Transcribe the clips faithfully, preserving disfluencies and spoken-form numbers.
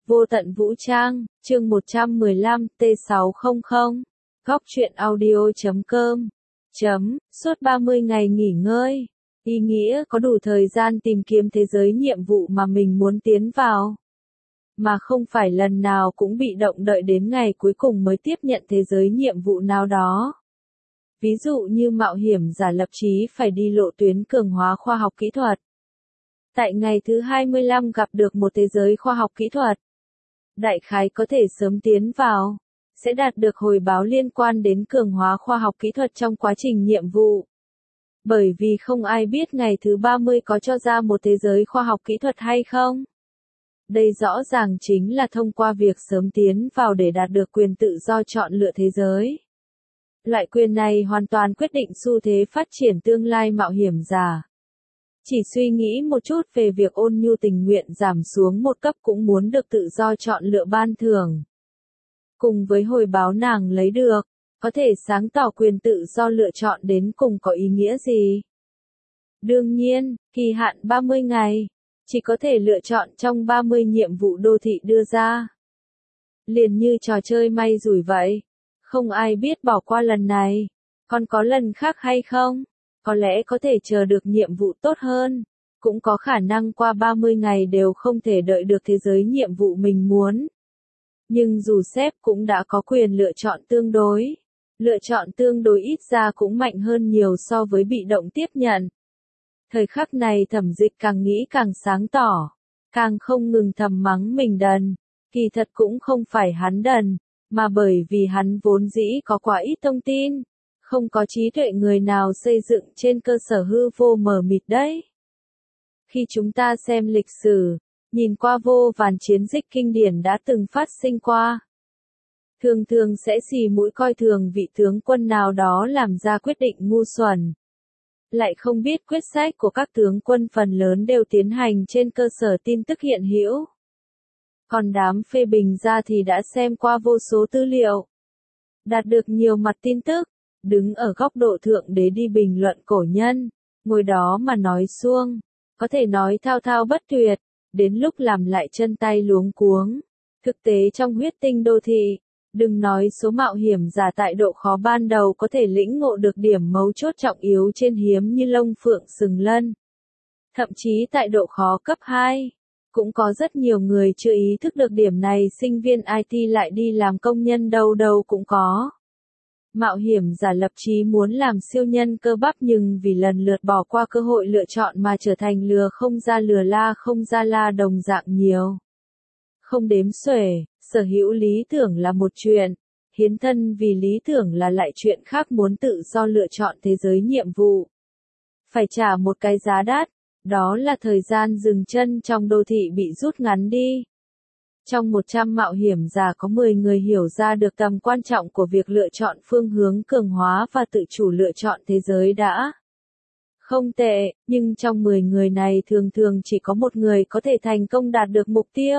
Vô tận vũ trang, chương một trăm mười lăm, T sáu trăm. Góc truyện audio chấm com. Chấm, suốt ba mươi ngày nghỉ ngơi. Ý nghĩa có đủ thời gian tìm kiếm thế giới nhiệm vụ mà mình muốn tiến vào. Mà không phải lần nào cũng bị động đợi đến ngày cuối cùng mới tiếp nhận thế giới nhiệm vụ nào đó. Ví dụ như mạo hiểm giả lập chí phải đi lộ tuyến cường hóa khoa học kỹ thuật. Tại ngày thứ hai mươi lăm gặp được một thế giới khoa học kỹ thuật. Đại khái có thể sớm tiến vào, sẽ đạt được hồi báo liên quan đến cường hóa khoa học kỹ thuật trong quá trình nhiệm vụ. Bởi vì không ai biết ngày thứ ba mươi có cho ra một thế giới khoa học kỹ thuật hay không. Đây rõ ràng chính là thông qua việc sớm tiến vào để đạt được quyền tự do chọn lựa thế giới. Loại quyền này hoàn toàn quyết định xu thế phát triển tương lai mạo hiểm giả. Chỉ suy nghĩ một chút về việc Ôn Nhu tình nguyện giảm xuống một cấp cũng muốn được tự do chọn lựa ban thưởng. Cùng với hồi báo nàng lấy được, có thể sáng tỏ quyền tự do lựa chọn đến cùng có ý nghĩa gì. Đương nhiên, kỳ hạn ba mươi ngày, chỉ có thể lựa chọn trong ba mươi nhiệm vụ đô thị đưa ra. Liền như trò chơi may rủi vậy, không ai biết bỏ qua lần này, còn có lần khác hay không? Có lẽ có thể chờ được nhiệm vụ tốt hơn, cũng có khả năng qua ba mươi ngày đều không thể đợi được thế giới nhiệm vụ mình muốn. Nhưng dù sếp cũng đã có quyền lựa chọn tương đối, lựa chọn tương đối ít ra cũng mạnh hơn nhiều so với bị động tiếp nhận. Thời khắc này Thẩm Dịch càng nghĩ càng sáng tỏ, càng không ngừng thầm mắng mình đần, kỳ thật cũng không phải hắn đần, mà bởi vì hắn vốn dĩ có quá ít thông tin. Không có trí tuệ người nào xây dựng trên cơ sở hư vô mờ mịt đấy. Khi chúng ta xem lịch sử, nhìn qua vô vàn chiến dịch kinh điển đã từng phát sinh qua. Thường thường sẽ xì mũi coi thường vị tướng quân nào đó làm ra quyết định ngu xuẩn. Lại không biết quyết sách của các tướng quân phần lớn đều tiến hành trên cơ sở tin tức hiện hữu. Còn đám phê bình ra thì đã xem qua vô số tư liệu. Đạt được nhiều mặt tin tức. Đứng ở góc độ thượng đế đi bình luận cổ nhân, ngồi đó mà nói suông, có thể nói thao thao bất tuyệt, đến lúc làm lại chân tay luống cuống. Thực tế trong huyết tinh đô thị, đừng nói số mạo hiểm giả tại độ khó ban đầu có thể lĩnh ngộ được điểm mấu chốt trọng yếu trên hiếm như lông phượng sừng lân. Thậm chí tại độ khó cấp hai, cũng có rất nhiều người chưa ý thức được điểm này, sinh viên i tê lại đi làm công nhân đâu đâu cũng có. Mạo hiểm giả lập chí muốn làm siêu nhân cơ bắp nhưng vì lần lượt bỏ qua cơ hội lựa chọn mà trở thành lừa không ra lừa la không ra la đồng dạng nhiều. Không đếm xuể, sở hữu lý tưởng là một chuyện, hiến thân vì lý tưởng là lại chuyện khác, muốn tự do lựa chọn thế giới nhiệm vụ. Phải trả một cái giá đắt, đó là thời gian dừng chân trong đô thị bị rút ngắn đi. Trong một trăm mạo hiểm giả có mười người hiểu ra được tầm quan trọng của việc lựa chọn phương hướng cường hóa và tự chủ lựa chọn thế giới đã. Không tệ, nhưng trong mười người này thường thường chỉ có một người có thể thành công đạt được mục tiêu.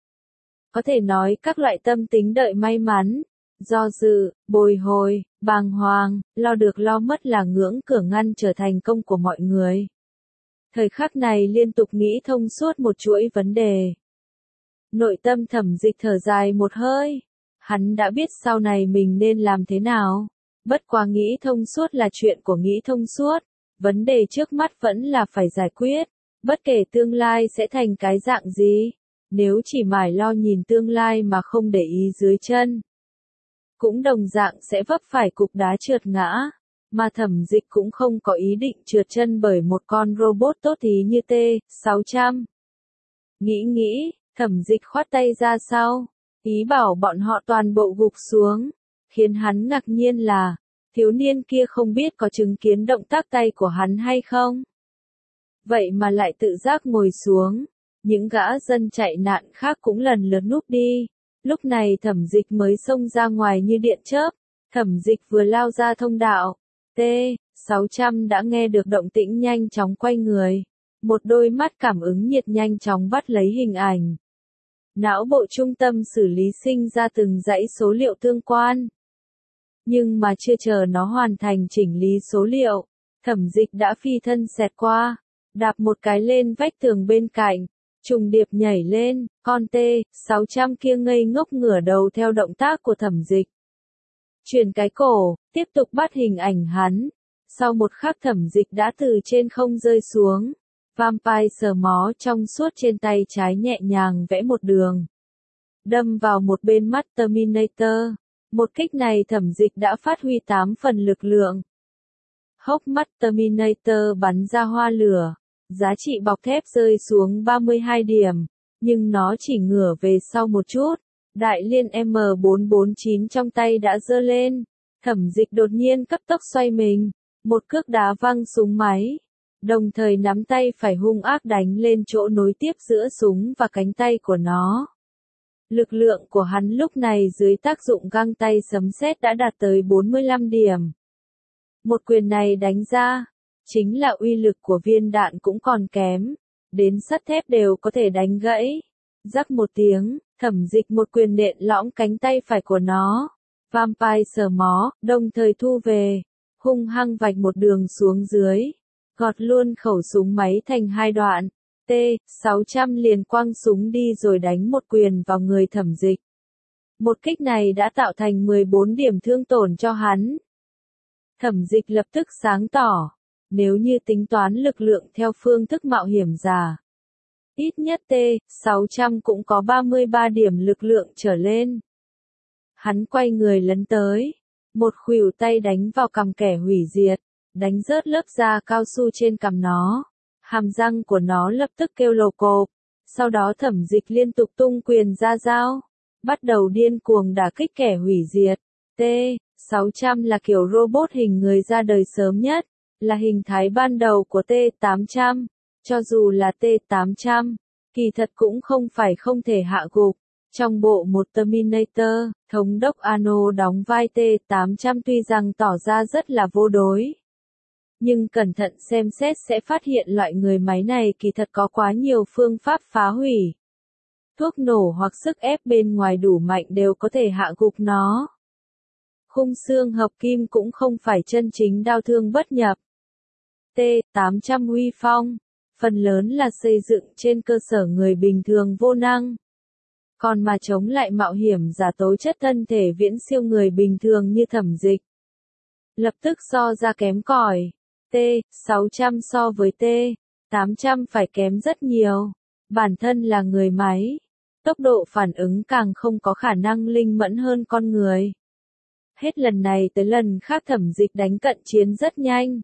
Có thể nói các loại tâm tính đợi may mắn, do dự, bồi hồi, bàng hoàng, lo được lo mất là ngưỡng cửa ngăn trở thành công của mọi người. Thời khắc này liên tục nghĩ thông suốt một chuỗi vấn đề. Nội tâm Thẩm Dịch thở dài một hơi. Hắn đã biết sau này mình nên làm thế nào. Bất quá nghĩ thông suốt là chuyện của nghĩ thông suốt. Vấn đề trước mắt vẫn là phải giải quyết. Bất kể tương lai sẽ thành cái dạng gì. Nếu chỉ mải lo nhìn tương lai mà không để ý dưới chân, cũng đồng dạng sẽ vấp phải cục đá trượt ngã. Mà Thẩm Dịch cũng không có ý định trượt chân bởi một con robot tốt tí như T sáu trăm. Nghĩ nghĩ. Thẩm Dịch khoát tay ra sau, ý bảo bọn họ toàn bộ gục xuống. Khiến hắn ngạc nhiên là, thiếu niên kia không biết có chứng kiến động tác tay của hắn hay không. Vậy mà lại tự giác ngồi xuống. Những gã dân chạy nạn khác cũng lần lượt núp đi. Lúc này Thẩm Dịch mới xông ra ngoài như điện chớp. Thẩm Dịch vừa lao ra thông đạo, T sáu trăm đã nghe được động tĩnh nhanh chóng quay người. Một đôi mắt cảm ứng nhiệt nhanh chóng bắt lấy hình ảnh. Não bộ trung tâm xử lý sinh ra từng dãy số liệu tương quan. Nhưng mà chưa chờ nó hoàn thành chỉnh lý số liệu, Thẩm Dịch đã phi thân xẹt qua, đạp một cái lên vách tường bên cạnh, trùng điệp nhảy lên, con T sáu trăm kia ngây ngốc ngửa đầu theo động tác của Thẩm Dịch. Chuyển cái cổ, tiếp tục bắt hình ảnh hắn. Sau một khắc Thẩm Dịch đã từ trên không rơi xuống. Vampire sờ mó trong suốt trên tay trái nhẹ nhàng vẽ một đường. Đâm vào một bên mắt Terminator. Một kích này Thẩm Dịch đã phát huy tám phần lực lượng. Hốc mắt Terminator bắn ra hoa lửa. Giá trị bọc thép rơi xuống ba mươi hai điểm. Nhưng nó chỉ ngửa về sau một chút. Đại liên M bốn bốn chín trong tay đã giơ lên. Thẩm Dịch đột nhiên cấp tốc xoay mình. Một cước đá văng súng máy. Đồng thời nắm tay phải hung ác đánh lên chỗ nối tiếp giữa súng và cánh tay của nó. Lực lượng của hắn lúc này dưới tác dụng găng tay sấm sét đã đạt tới bốn mươi lăm điểm. Một quyền này đánh ra, chính là uy lực của viên đạn cũng còn kém. Đến sắt thép đều có thể đánh gãy. Rắc một tiếng, Thẩm Dịch một quyền nện lõm cánh tay phải của nó. Vampire sờ mó, đồng thời thu về. Hung hăng vạch một đường xuống dưới. Gọt luôn khẩu súng máy thành hai đoạn. T sáu trăm liền quăng súng đi rồi đánh một quyền vào người Thẩm Dịch. Một kích này đã tạo thành mười bốn điểm thương tổn cho hắn. Thẩm Dịch lập tức sáng tỏ. Nếu như tính toán lực lượng theo phương thức mạo hiểm giả, ít nhất T sáu trăm cũng có ba mươi ba điểm lực lượng trở lên. Hắn quay người lấn tới. Một khuỷu tay đánh vào cằm kẻ hủy diệt. Đánh rớt lớp da cao su trên cằm nó. Hàm răng của nó lập tức kêu lồ cộp. Sau đó Thẩm Dịch liên tục tung quyền ra dao. Bắt đầu điên cuồng đả kích kẻ hủy diệt. T sáu trăm là kiểu robot hình người ra đời sớm nhất. Là hình thái ban đầu của T tám trăm. Cho dù là T tám trăm, kỳ thật cũng không phải không thể hạ gục. Trong bộ một Terminator, thống đốc Arnold đóng vai T tám trăm tuy rằng tỏ ra rất là vô đối. Nhưng cẩn thận xem xét sẽ phát hiện loại người máy này kỳ thật có quá nhiều phương pháp phá hủy. Thuốc nổ hoặc sức ép bên ngoài đủ mạnh đều có thể hạ gục nó. Khung xương hợp kim cũng không phải chân chính đao thương bất nhập. T tám trăm uy phong, phần lớn là xây dựng trên cơ sở người bình thường vô năng. Còn mà chống lại mạo hiểm giả tố chất thân thể viễn siêu người bình thường như Thẩm Dịch. Lập tức so ra kém cỏi. T sáu trăm so với T tám trăm phải kém rất nhiều. Bản thân là người máy. Tốc độ phản ứng càng không có khả năng linh mẫn hơn con người. Hết lần này tới lần khác Thẩm Dịch đánh cận chiến rất nhanh.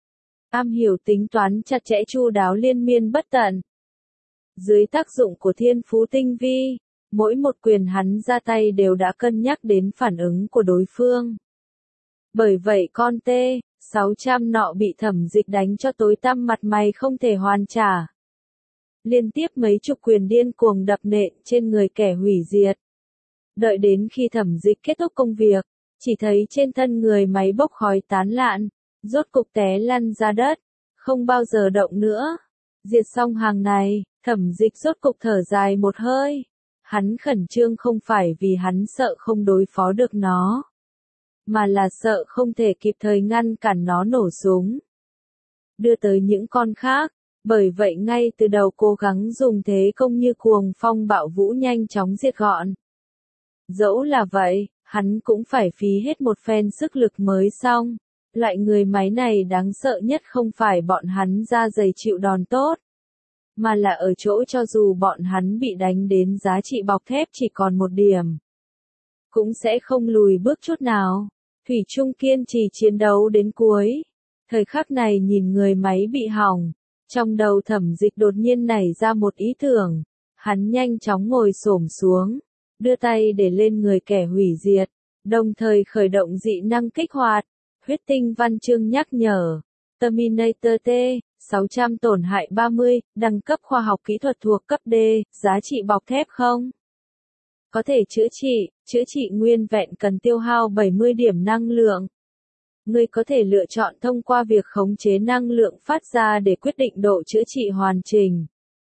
Am hiểu tính toán chặt chẽ chu đáo liên miên bất tận. Dưới tác dụng của thiên phú tinh vi, mỗi một quyền hắn ra tay đều đã cân nhắc đến phản ứng của đối phương. Bởi vậy con T sáu trăm nọ bị Thẩm Dịch đánh cho tối tăm mặt mày không thể hoàn trả. Liên tiếp mấy chục quyền điên cuồng đập nện trên người kẻ hủy diệt. Đợi đến khi Thẩm Dịch kết thúc công việc, chỉ thấy trên thân người máy bốc khói tán lạn, rốt cục té lăn ra đất, không bao giờ động nữa. Diệt xong hàng này, Thẩm Dịch rốt cục thở dài một hơi. Hắn khẩn trương không phải vì hắn sợ không đối phó được nó, mà là sợ không thể kịp thời ngăn cản nó nổ súng. Đưa tới những con khác, bởi vậy ngay từ đầu cố gắng dùng thế công như cuồng phong bạo vũ nhanh chóng diệt gọn. Dẫu là vậy, hắn cũng phải phí hết một phen sức lực mới xong. Loại người máy này đáng sợ nhất không phải bọn hắn da dày chịu đòn tốt, mà là ở chỗ cho dù bọn hắn bị đánh đến giá trị bọc thép chỉ còn một điểm, cũng sẽ không lùi bước chút nào. Thủy chung kiên trì chiến đấu đến cuối. Thời khắc này nhìn người máy bị hỏng, trong đầu Thẩm Dịch đột nhiên nảy ra một ý tưởng. Hắn nhanh chóng ngồi xổm xuống, đưa tay để lên người kẻ hủy diệt, đồng thời khởi động dị năng kích hoạt. Huyết tinh văn chương nhắc nhở. Terminator T sáu trăm tổn hại ba mươi, đẳng cấp khoa học kỹ thuật thuộc cấp D, giá trị bọc thép không? Có thể chữa trị, chữa trị nguyên vẹn cần tiêu hao bảy mươi điểm năng lượng. Ngươi có thể lựa chọn thông qua việc khống chế năng lượng phát ra để quyết định độ chữa trị hoàn chỉnh.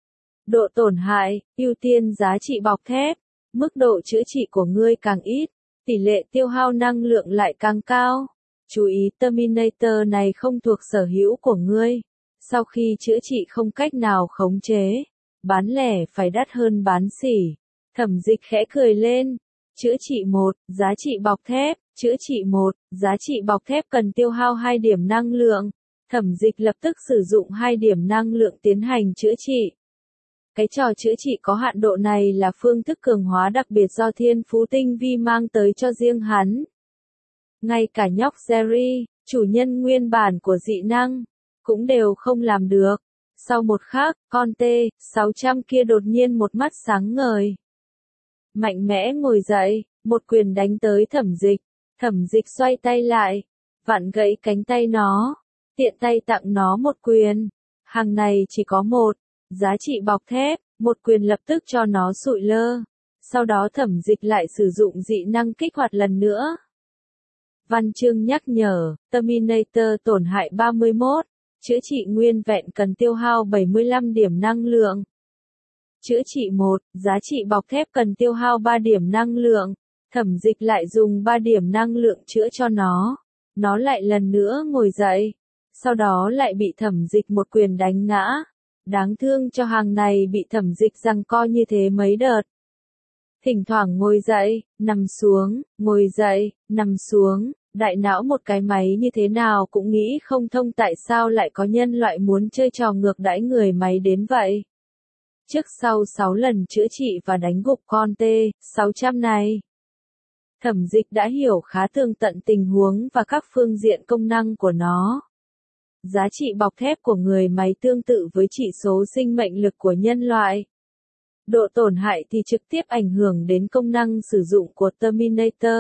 Độ tổn hại, ưu tiên giá trị bọc thép. Mức độ chữa trị của ngươi càng ít, tỷ lệ tiêu hao năng lượng lại càng cao. Chú ý Terminator này không thuộc sở hữu của ngươi. Sau khi chữa trị không cách nào khống chế, bán lẻ phải đắt hơn bán sỉ. Thẩm Dịch khẽ cười lên. Chữa trị một, giá trị bọc thép, chữa trị một, giá trị bọc thép cần tiêu hao hai điểm năng lượng. Thẩm Dịch lập tức sử dụng hai điểm năng lượng tiến hành chữa trị. Cái trò chữa trị có hạn độ này là phương thức cường hóa đặc biệt do thiên phú tinh vi mang tới cho riêng hắn. Ngay cả nhóc Jerry, chủ nhân nguyên bản của dị năng, cũng đều không làm được. Sau một khắc, con T sáu trăm kia đột nhiên một mắt sáng ngời. Mạnh mẽ ngồi dậy, một quyền đánh tới Thẩm Dịch. Thẩm Dịch xoay tay lại, vặn gãy cánh tay nó, tiện tay tặng nó một quyền. Hàng này chỉ có một, giá trị bọc thép, một quyền lập tức cho nó sụi lơ. Sau đó Thẩm Dịch lại sử dụng dị năng kích hoạt lần nữa. Văn chương nhắc nhở, Terminator tổn hại ba mươi mốt, chữa trị nguyên vẹn cần tiêu hao bảy mươi lăm điểm năng lượng. Chữa trị một, giá trị bọc thép cần tiêu hao ba điểm năng lượng. Thẩm Dịch lại dùng ba điểm năng lượng chữa cho nó. Nó lại lần nữa ngồi dậy. Sau đó lại bị Thẩm Dịch một quyền đánh ngã. Đáng thương cho hàng này bị Thẩm Dịch giằng co như thế mấy đợt. Thỉnh thoảng ngồi dậy, nằm xuống, ngồi dậy, nằm xuống. Đại não một cái máy như thế nào cũng nghĩ không thông tại sao lại có nhân loại muốn chơi trò ngược đãi người máy đến vậy. Trước sau sáu lần chữa trị và đánh gục con T sáu trăm này. Thẩm Dịch đã hiểu khá tường tận tình huống và các phương diện công năng của nó. Giá trị bọc thép của người máy tương tự với chỉ số sinh mệnh lực của nhân loại. Độ tổn hại thì trực tiếp ảnh hưởng đến công năng sử dụng của Terminator.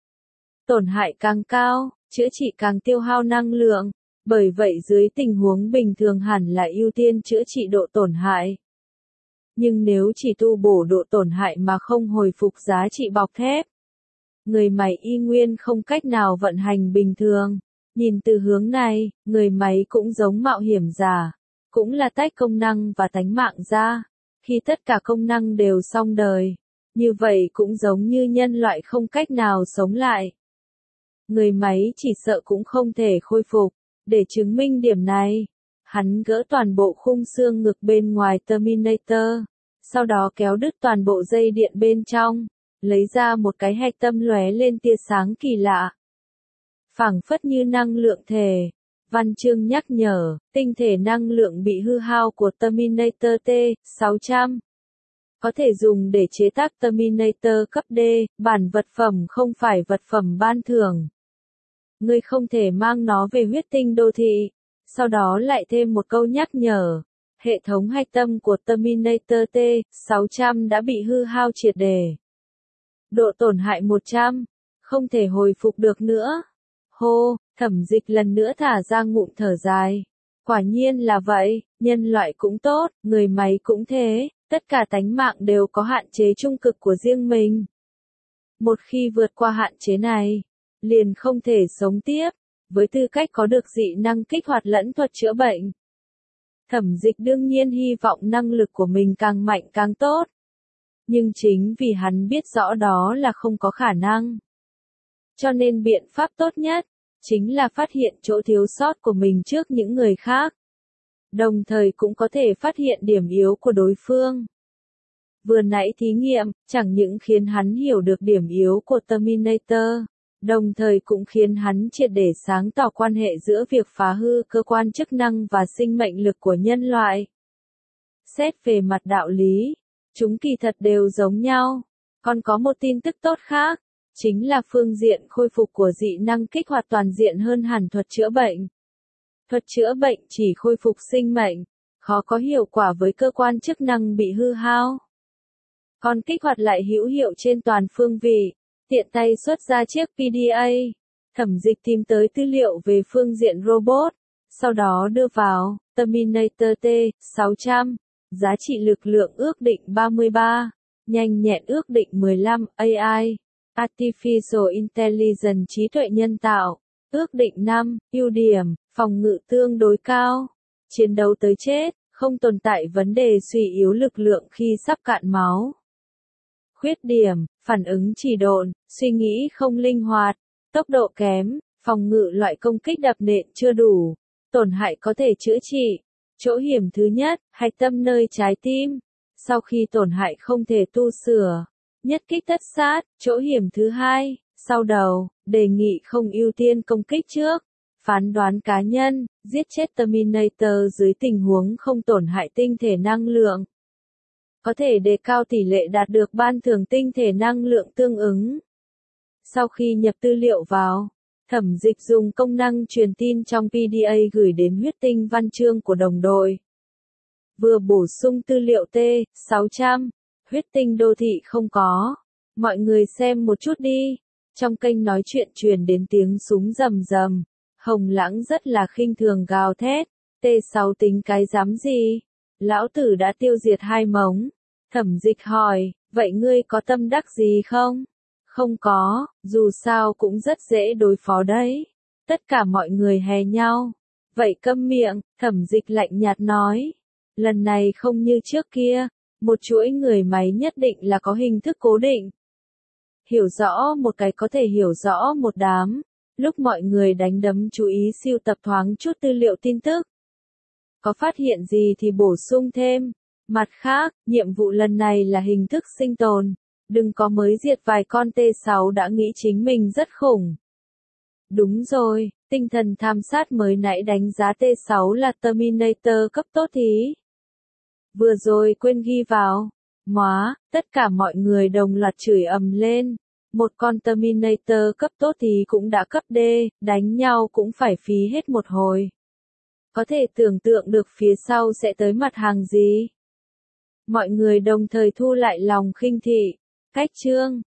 Tổn hại càng cao, chữa trị càng tiêu hao năng lượng, bởi vậy dưới tình huống bình thường hẳn là ưu tiên chữa trị độ tổn hại. Nhưng nếu chỉ tu bổ độ tổn hại mà không hồi phục giá trị bọc thép, người máy y nguyên không cách nào vận hành bình thường. Nhìn từ hướng này, người máy cũng giống mạo hiểm giả, cũng là tách công năng và tánh mạng ra. Khi tất cả công năng đều xong đời, như vậy cũng giống như nhân loại không cách nào sống lại. Người máy chỉ sợ cũng không thể khôi phục. Để chứng minh điểm này, hắn gỡ toàn bộ khung xương ngực bên ngoài Terminator, sau đó kéo đứt toàn bộ dây điện bên trong, lấy ra một cái hạch tâm lóe lên tia sáng kỳ lạ. Phảng phất như năng lượng thể. Văn chương nhắc nhở, tinh thể năng lượng bị hư hao của Terminator T sáu trăm. Có thể dùng để chế tác Terminator cấp D, bản vật phẩm không phải vật phẩm ban thưởng. Ngươi không thể mang nó về huyết tinh đô thị. Sau đó lại thêm một câu nhắc nhở. Hệ thống hạch tâm của Terminator T sáu trăm đã bị hư hao triệt để. Độ tổn hại một trăm. Không thể hồi phục được nữa. Hô, Thẩm Dịch lần nữa thả ra ngụm thở dài. Quả nhiên là vậy, nhân loại cũng tốt, người máy cũng thế, tất cả tánh mạng đều có hạn chế trung cực của riêng mình. Một khi vượt qua hạn chế này, liền không thể sống tiếp, với tư cách có được dị năng kích hoạt lẫn thuật chữa bệnh. Thẩm Dịch đương nhiên hy vọng năng lực của mình càng mạnh càng tốt. Nhưng chính vì hắn biết rõ đó là không có khả năng. Cho nên biện pháp tốt nhất, chính là phát hiện chỗ thiếu sót của mình trước những người khác. Đồng thời cũng có thể phát hiện điểm yếu của đối phương. Vừa nãy thí nghiệm, chẳng những khiến hắn hiểu được điểm yếu của Terminator, đồng thời cũng khiến hắn triệt để sáng tỏ quan hệ giữa việc phá hư cơ quan chức năng và sinh mệnh lực của nhân loại. Xét về mặt đạo lý, chúng kỳ thật đều giống nhau. Còn có một tin tức tốt khác, chính là phương diện khôi phục của dị năng kích hoạt toàn diện hơn hẳn thuật chữa bệnh. Thuật chữa bệnh chỉ khôi phục sinh mệnh, khó có hiệu quả với cơ quan chức năng bị hư hao. Còn kích hoạt lại hữu hiệu trên toàn phương vị, tiện tay xuất ra chiếc pê đê a. Thẩm Dịch tìm tới tư liệu về phương diện robot, sau đó đưa vào Terminator T sáu trăm, giá trị lực lượng ước định ba mươi ba, nhanh nhẹn ước định mười lăm, a i, Artificial Intelligence trí tuệ nhân tạo, ước định năm, ưu điểm, phòng ngự tương đối cao, chiến đấu tới chết, không tồn tại vấn đề suy yếu lực lượng khi sắp cạn máu. Khuyết điểm, phản ứng trì độn, suy nghĩ không linh hoạt, tốc độ kém, phòng ngự loại công kích đập nện chưa đủ, tổn hại có thể chữa trị. Chỗ hiểm thứ nhất, hạch tâm nơi trái tim, Sau khi tổn hại không thể tu sửa, nhất kích tất sát, chỗ hiểm thứ hai, sau đầu, đề nghị không ưu tiên công kích trước. Phán đoán cá nhân, giết chết Terminator dưới tình huống không tổn hại tinh thể năng lượng. Có thể đề cao tỷ lệ đạt được ban thưởng tinh thể năng lượng tương ứng. Sau khi nhập tư liệu vào, Thẩm Dịch dùng công năng truyền tin trong pê đê a gửi đến huyết tinh văn chương của đồng đội. Vừa bổ sung tư liệu T sáu trăm, huyết tinh đô thị không có. Mọi người xem một chút đi. Trong kênh nói chuyện truyền đến tiếng súng rầm rầm. Hồng Lãng rất là khinh thường gào thét. T sáu tính cái dám gì? Lão tử đã tiêu diệt hai mống. Thẩm Dịch hỏi, vậy ngươi có tâm đắc gì không? Không có, dù sao cũng rất dễ đối phó đấy. Tất cả mọi người hè nhau. Vậy câm miệng, Thẩm Dịch lạnh nhạt nói. Lần này không như trước kia, một chuỗi người máy nhất định là có hình thức cố định. Hiểu rõ một cái có thể hiểu rõ một đám. Lúc mọi người đánh đấm chú ý siêu tập thoáng chút tư liệu tin tức. Có phát hiện gì thì bổ sung thêm. Mặt khác, nhiệm vụ lần này là hình thức sinh tồn. Đừng có mới diệt vài con T sáu đã nghĩ chính mình rất khủng. Đúng rồi, tinh thần tham sát mới nãy đánh giá T sáu là Terminator cấp tốt thí. Vừa rồi quên ghi vào. Móa, tất cả mọi người đồng loạt chửi ầm lên. Một con Terminator cấp tốt thì cũng đã cấp D, đánh nhau cũng phải phí hết một hồi. Có thể tưởng tượng được phía sau sẽ tới mặt hàng gì. Mọi người đồng thời thu lại lòng khinh thị. Cách chương